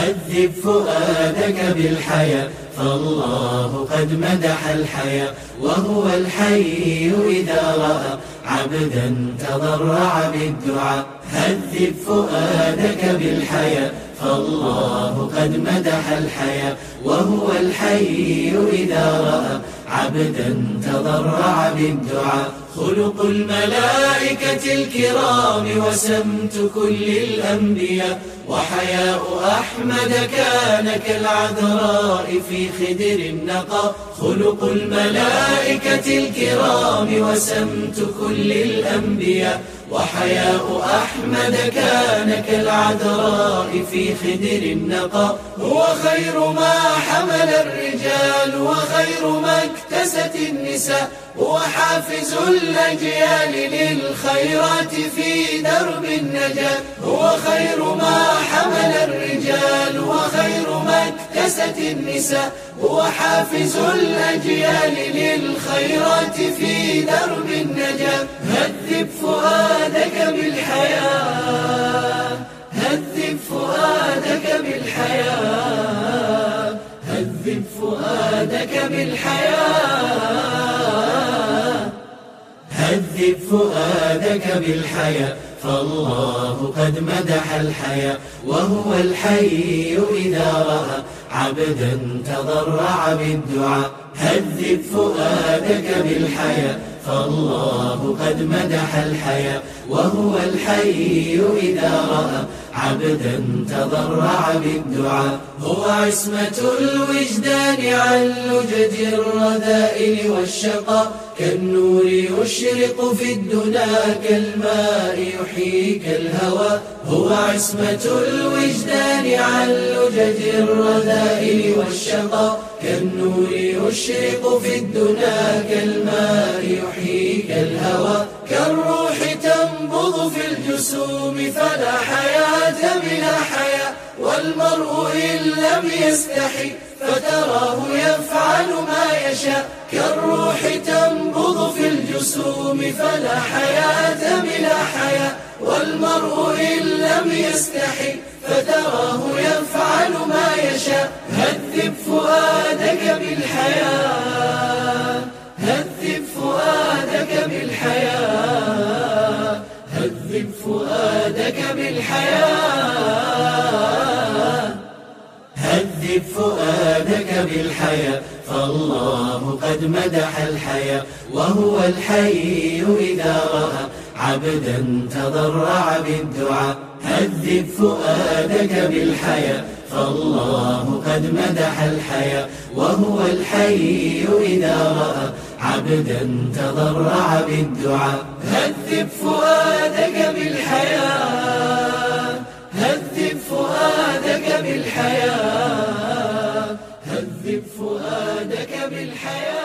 هذب فؤادك بالحياء فالله قد مدح الحياء وهو الحي إذا رأى عبدا تضرع بالدعاء. هذب فؤادك بالحياء فالله قد مدح الحياء وهو الحي إذا رأى عبدا تضرع بالدعاء. خلق الملائكة الكرام وسمت كل الأنبياء وحياء أحمد كان كالعذراء في خدر النقا. خلق الملائكة الكرام وسمت كل الأنبياء وحياء أحمد كان كالعذراء في خدر النقا. هو خير ما حمل الرجال وخير ما اكتست النساء هو حافز الأجيال للخيرات في درب النجاة. هو خير ما حمل الرجال وخير ما اكتست النساء هو حافز الأجيال للخيرات في درب النجاة. هذب فؤادك بالحياء هذب فؤادك بالحياء هذب فؤادك بالحياء هذب فؤادك بالحياء فالله قد مدح الحياء وهو الحي إذا رأى عبدا تضرع بالدعاء. هذب فؤادك بالحياء فالله قد مدح الحياء وهو الحي إذا رأى عبدا تضرع بالدعاء. هو عصمة الوجدان عن لجج الرذائل والشقاء كالنور يشرق في الدنا كالماء يحيي كالهوى. هو عصمة الوجدان عن لجج الرذائل والشقاء كالنور يشرق في الدنا كالماء يحيي كالهوى. كالروح تنبض في الجسوم فلا حياة بلا حياء والمرء إن لم يستحي فتراه يفعل ما يشاء. كالروح تنبض في الجسوم فلا حياة بلا حياء والمرء إن لم يستحي فتراه يفعل ما يشاء. هذب فؤادك بالحياء هذب فؤادك بالحياء هذب فؤادك بالحياء هذب فؤادك بالحياء فالله قد مدح الحياء وهو الحي إذا رأى عبدا تضرع بالدعاء. هذب فؤادك بالحياء فالله قد مدح الحياء وهو الحي إذا رأى عبدا تضرع بالدعاء. هذب فؤادك بالحياء هذب فؤادك بالحياء هذب فؤادك بالحياء.